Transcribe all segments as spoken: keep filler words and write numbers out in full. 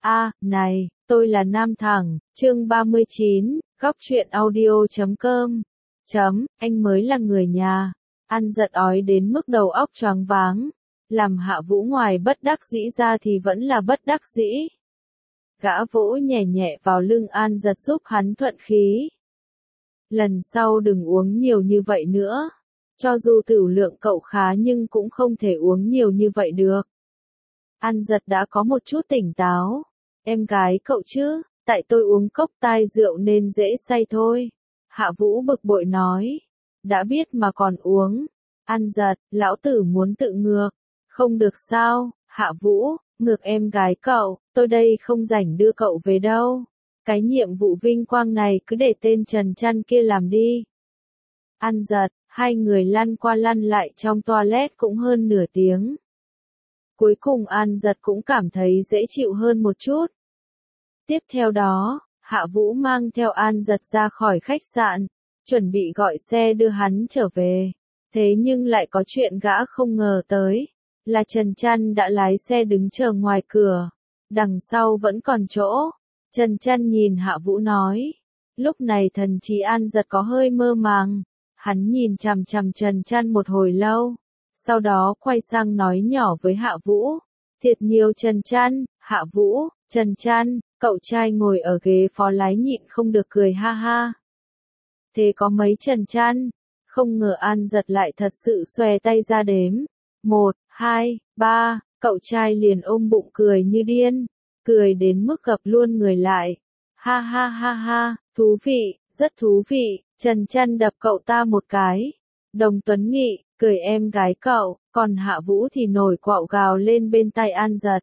A, này, tôi là Nam Thẳng, chương ba mươi chín, góc truyện audio chấm com. Chấm, anh mới là người nhà. Ăn giật ói đến mức đầu óc choáng váng. Làm Hạ Vũ ngoài bất đắc dĩ ra thì vẫn là bất đắc dĩ. Gã vỗ nhẹ nhẹ vào lưng An giật giúp hắn thuận khí. Lần sau đừng uống nhiều như vậy nữa. Cho dù tửu lượng cậu khá nhưng cũng không thể uống nhiều như vậy được. An giật đã có một chút tỉnh táo. Em gái cậu chứ, tại tôi uống cốc tai rượu nên dễ say thôi. Hạ Vũ bực bội nói. Đã biết mà còn uống. An giật, lão tử muốn tự ngược. Không được sao, Hạ Vũ, ngược em gái cậu, tôi đây không rảnh đưa cậu về đâu. Cái nhiệm vụ vinh quang này cứ để tên Trần Trăn kia làm đi. An giật, hai người lăn qua lăn lại trong toilet cũng hơn nửa tiếng. Cuối cùng An giật cũng cảm thấy dễ chịu hơn một chút. Tiếp theo đó, Hạ Vũ mang theo An giật ra khỏi khách sạn, chuẩn bị gọi xe đưa hắn trở về. Thế nhưng lại có chuyện gã không ngờ tới, là Trần Trăn đã lái xe đứng chờ ngoài cửa. Đằng sau vẫn còn chỗ. Trần Trăn nhìn Hạ Vũ nói. Lúc này thần trí An giật có hơi mơ màng. Hắn nhìn chằm chằm Trần Trăn một hồi lâu. Sau đó quay sang nói nhỏ với Hạ Vũ. Thiệt nhiều Trần Trăn, Hạ Vũ, Trần Trăn, cậu trai ngồi ở ghế phó lái nhịn không được cười ha ha. Thế có mấy Trần Trăn? Không ngờ An giật lại thật sự xòe tay ra đếm. Một, hai, ba, cậu trai liền ôm bụng cười như điên. Cười đến mức gập luôn người lại. Ha ha ha ha, thú vị, rất thú vị. Trần Trăn đập cậu ta một cái. Đồng Tuấn Nghị, cười em gái cậu, còn Hạ Vũ thì nổi quạo gào lên bên tai An giật.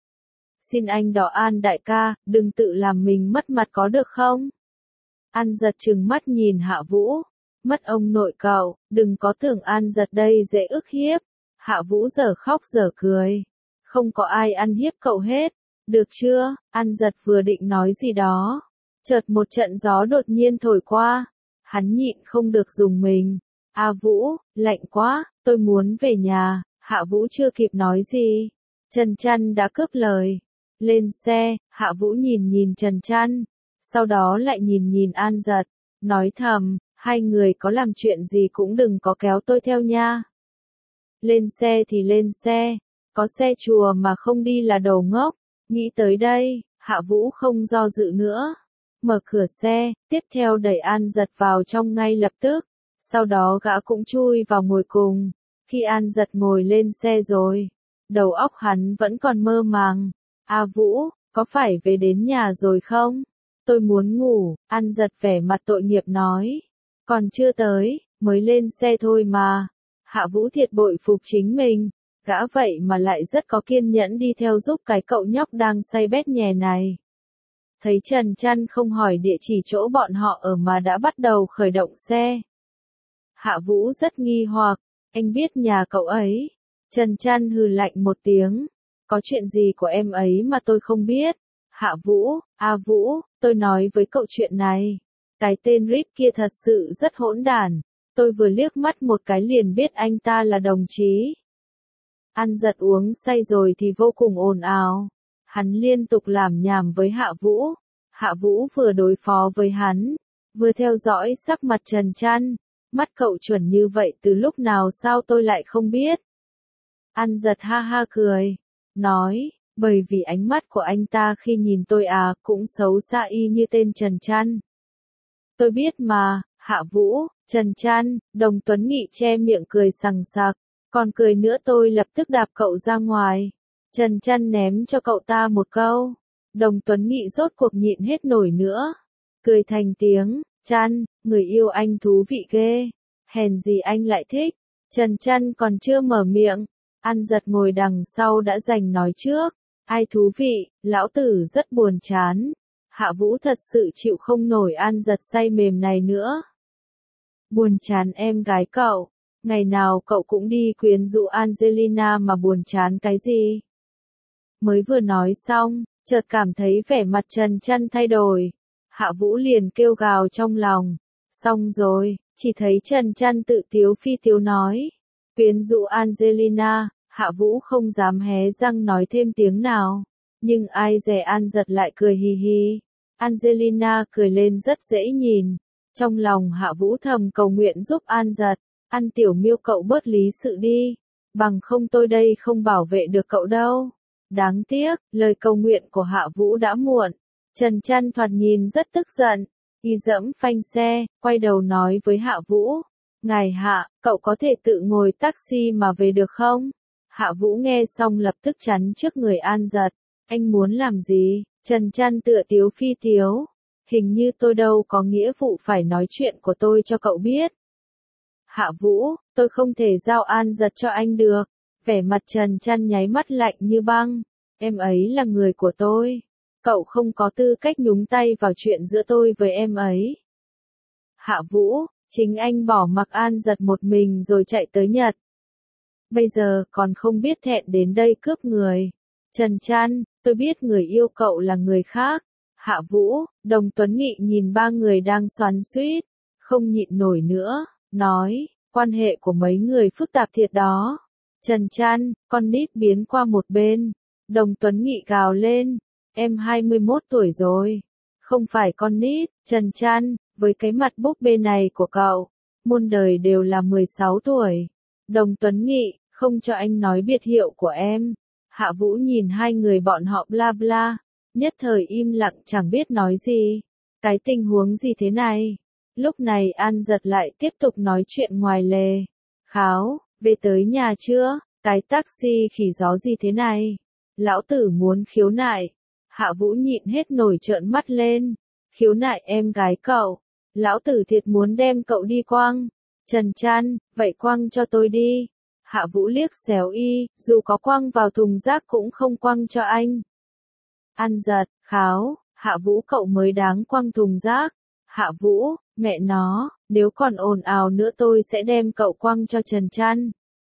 Xin anh đỏ An đại ca, đừng tự làm mình mất mặt có được không? An giật trừng mắt nhìn Hạ Vũ. Mất ông nội cậu, đừng có tưởng An giật đây dễ ức hiếp. Hạ Vũ giờ khóc giờ cười. Không có ai ăn hiếp cậu hết. Được chưa? An giật vừa định nói gì đó. Chợt một trận gió đột nhiên thổi qua. Hắn nhịn không được dùng mình. A Vũ, lạnh quá, tôi muốn về nhà. Hạ Vũ chưa kịp nói gì. Trần Trăn đã cướp lời. Lên xe, Hạ Vũ nhìn nhìn Trần Trăn. Sau đó lại nhìn nhìn An giật. Nói thầm, hai người có làm chuyện gì cũng đừng có kéo tôi theo nha. Lên xe thì lên xe. Có xe chùa mà không đi là đồ ngốc. Nghĩ tới đây, Hạ Vũ không do dự nữa. Mở cửa xe, tiếp theo đẩy An giật vào trong ngay lập tức. Sau đó gã cũng chui vào ngồi cùng. Khi An giật ngồi lên xe rồi, đầu óc hắn vẫn còn mơ màng. A Vũ, có phải về đến nhà rồi không? Tôi muốn ngủ, An giật vẻ mặt tội nghiệp nói. Còn chưa tới, mới lên xe thôi mà. Hạ Vũ thiệt bội phục chính mình. Gã vậy mà lại rất có kiên nhẫn đi theo giúp cái cậu nhóc đang say bét nhè này. Thấy Trần Trăn không hỏi địa chỉ chỗ bọn họ ở mà đã bắt đầu khởi động xe. Hạ Vũ rất nghi hoặc, anh biết nhà cậu ấy. Trần Trăn hừ lạnh một tiếng. Có chuyện gì của em ấy mà tôi không biết? Hạ Vũ, A Vũ, tôi nói với cậu chuyện này. Cái tên Rip kia thật sự rất hỗn đản. Tôi vừa liếc mắt một cái liền biết anh ta là đồng chí. An giật uống say rồi thì vô cùng ồn ào. Hắn liên tục làm nhảm với Hạ Vũ. Hạ Vũ vừa đối phó với hắn, vừa theo dõi sắc mặt Trần Trăn. Mắt cậu chuẩn như vậy từ lúc nào sao tôi lại không biết? An giật ha ha cười. Nói, bởi vì ánh mắt của anh ta khi nhìn tôi à cũng xấu xa y như tên Trần Trăn. Tôi biết mà, Hạ Vũ, Trần Trăn, Đồng Tuấn Nghị che miệng cười sằng sặc. Còn cười nữa tôi lập tức đạp cậu ra ngoài. Trần Trăn ném cho cậu ta một câu. Đồng Tuấn Nghị rốt cuộc nhịn hết nổi nữa. Cười thành tiếng, Trăn, người yêu anh thú vị ghê. Hèn gì anh lại thích. Trần Trăn còn chưa mở miệng. An giật ngồi đằng sau đã giành nói trước. Ai thú vị, lão tử rất buồn chán. Hạ Vũ thật sự chịu không nổi An giật say mềm này nữa. Buồn chán em gái cậu. Ngày nào cậu cũng đi quyến rũ Angelina mà buồn chán cái gì? Mới vừa nói xong, chợt cảm thấy vẻ mặt Trần Trăn thay đổi. Hạ Vũ liền kêu gào trong lòng. Xong rồi, chỉ thấy Trần Trăn tự tiếu phi tiếu nói. Quyến rũ Angelina, Hạ Vũ không dám hé răng nói thêm tiếng nào. Nhưng ai dè An Giật lại cười hì hì. Angelina cười lên rất dễ nhìn. Trong lòng Hạ Vũ thầm cầu nguyện giúp An Giật. An tiểu miêu cậu bớt lý sự đi. Bằng không tôi đây không bảo vệ được cậu đâu. Đáng tiếc, lời cầu nguyện của Hạ Vũ đã muộn. Trần Trăn thoạt nhìn rất tức giận. Y dẫm phanh xe, quay đầu nói với Hạ Vũ. Ngài Hạ, cậu có thể tự ngồi taxi mà về được không? Hạ Vũ nghe xong lập tức chắn trước người An Giật. Anh muốn làm gì? Trần Trăn tựa tiếu phi tiếu. Hình như tôi đâu có nghĩa vụ phải nói chuyện của tôi cho cậu biết. Hạ Vũ, tôi không thể giao An Giật cho anh được. Vẻ mặt Trần Trăn nháy mắt lạnh như băng. Em ấy là người của tôi. Cậu không có tư cách nhúng tay vào chuyện giữa tôi với em ấy. Hạ Vũ, chính anh bỏ mặc An Giật một mình rồi chạy tới Nhật. Bây giờ còn không biết thẹn đến đây cướp người. Trần Trăn, tôi biết người yêu cậu là người khác. Hạ Vũ, Đồng Tuấn Nghị nhìn ba người đang xoắn xuýt, không nhịn nổi nữa, nói, quan hệ của mấy người phức tạp thiệt đó. Trần Trăn, con nít biến qua một bên. Đồng Tuấn Nghị gào lên, em hai mươi mốt tuổi rồi. Không phải con nít. Trần Trăn, với cái mặt búp bê này của cậu, muôn đời đều là mười sáu tuổi. Đồng Tuấn Nghị, không cho anh nói biệt hiệu của em. Hạ Vũ nhìn hai người bọn họ bla bla, nhất thời im lặng chẳng biết nói gì. Cái tình huống gì thế này? Lúc này An Giật lại tiếp tục nói chuyện ngoài lề. Kháo, về tới nhà chưa? Cái taxi khỉ gió gì thế này? Lão tử muốn khiếu nại. Hạ Vũ nhịn hết nổi trợn mắt lên. Khiếu nại em gái cậu. Lão tử thiệt muốn đem cậu đi quăng. Trần Trăn, vậy quăng cho tôi đi. Hạ Vũ liếc xéo y, dù có quăng vào thùng rác cũng không quăng cho anh. An Giật, kháo, Hạ Vũ cậu mới đáng quăng thùng rác. Hạ Vũ, mẹ nó, nếu còn ồn ào nữa tôi sẽ đem cậu quăng cho Trần Trăn.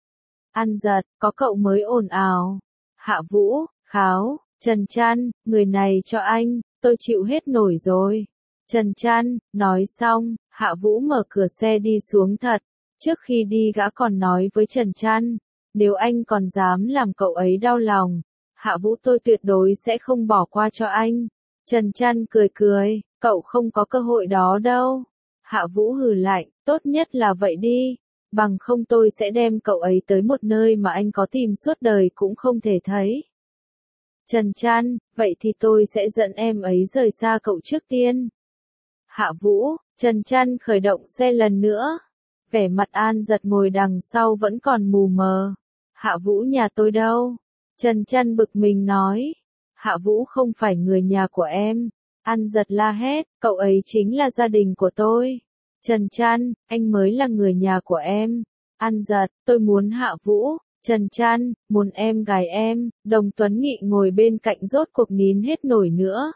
An Giật, có cậu mới ồn ào. Hạ Vũ, kháo, Trần Trăn, người này cho anh, tôi chịu hết nổi rồi. Trần Trăn, nói xong, Hạ Vũ mở cửa xe đi xuống thật. Trước khi đi gã còn nói với Trần Trăn, nếu anh còn dám làm cậu ấy đau lòng, Hạ Vũ tôi tuyệt đối sẽ không bỏ qua cho anh. Trần Trăn cười cười, cậu không có cơ hội đó đâu. Hạ Vũ hừ lạnh, tốt nhất là vậy đi, bằng không tôi sẽ đem cậu ấy tới một nơi mà anh có tìm suốt đời cũng không thể thấy. Trần Trăn, vậy thì tôi sẽ dẫn em ấy rời xa cậu trước tiên. Hạ Vũ, Trần Trăn khởi động xe lần nữa. Vẻ mặt An Giật ngồi đằng sau vẫn còn mù mờ. Hạ Vũ nhà tôi đâu? Trần Trăn bực mình nói. Hạ Vũ không phải người nhà của em. An Giật la hét, cậu ấy chính là gia đình của tôi. Trần Trăn, anh mới là người nhà của em. An Giật, tôi muốn Hạ Vũ. Trần Trăn, muốn em gái em. Đồng Tuấn Nghị ngồi bên cạnh rốt cuộc nín hết nổi nữa.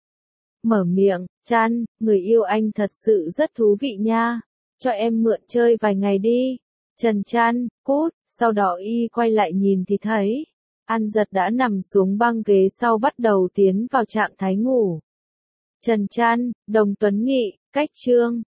Mở miệng, Trăn, người yêu anh thật sự rất thú vị nha. Cho em mượn chơi vài ngày đi. Trần Trăn, cút, sau đó y quay lại nhìn thì thấy. An Giật đã nằm xuống băng ghế sau bắt đầu tiến vào trạng thái ngủ. Trần Trăn, Đồng Tuấn Nghị, cách chương.